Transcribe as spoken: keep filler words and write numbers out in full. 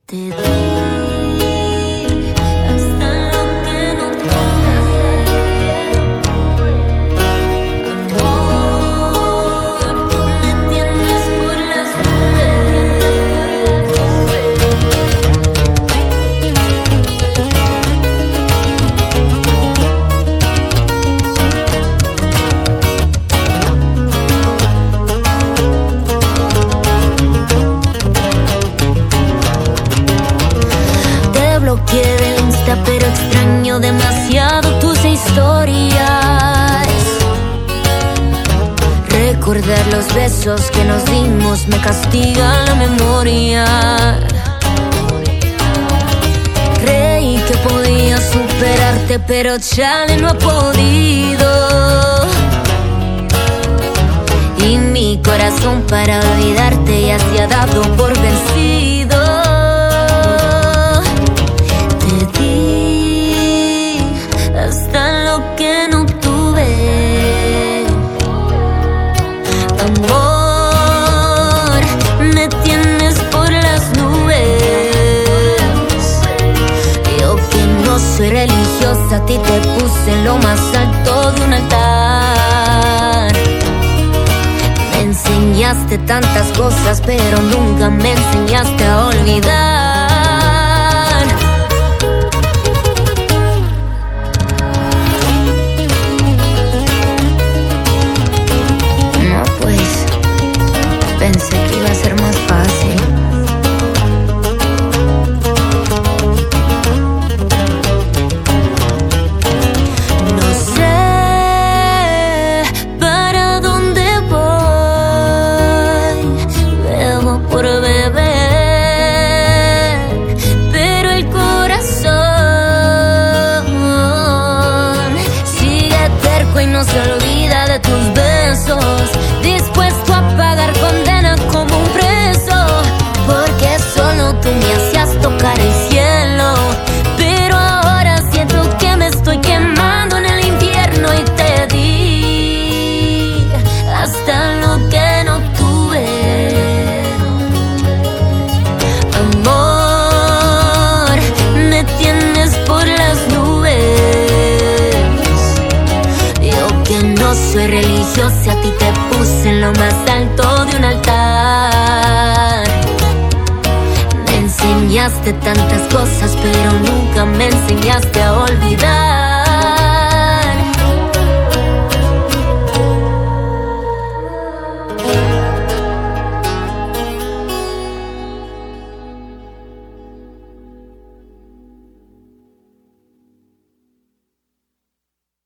Te di hasta lo que no tuve, amor, me tienes por las bloqueé del Insta, pero extraño demasiado tus historias. Recordar los besos que nos dimos me castiga la memoria. Creí que podía superarte, pero chale, no he podido. Y mi corazón para olvidarte ya se ha dado por vencido. Hasta lo que no tuve, amor, me tienes por las nubes. Yo que no soy religiosa, a ti te puse en lo más alto de un altar. Me enseñaste tantas cosas, pero nunca me enseñaste a olvidar. Pensé que iba a ser más fácil. No sé para dónde voy, bebo por beber, pero el corazón sigue terco y no se olvida de tus besos, dispuesto a pagar condena como un preso, porque solo tú me hacías tocar el cielo. Pero ahora siento que me estoy quemando en el infierno y te di hasta lo que no tuve, amor, me tienes por las nubes. Yo que no soy religiosa, a ti te puse en lo más alto de un altar. Me enseñaste tantas cosas, pero nunca me enseñaste a olvidar.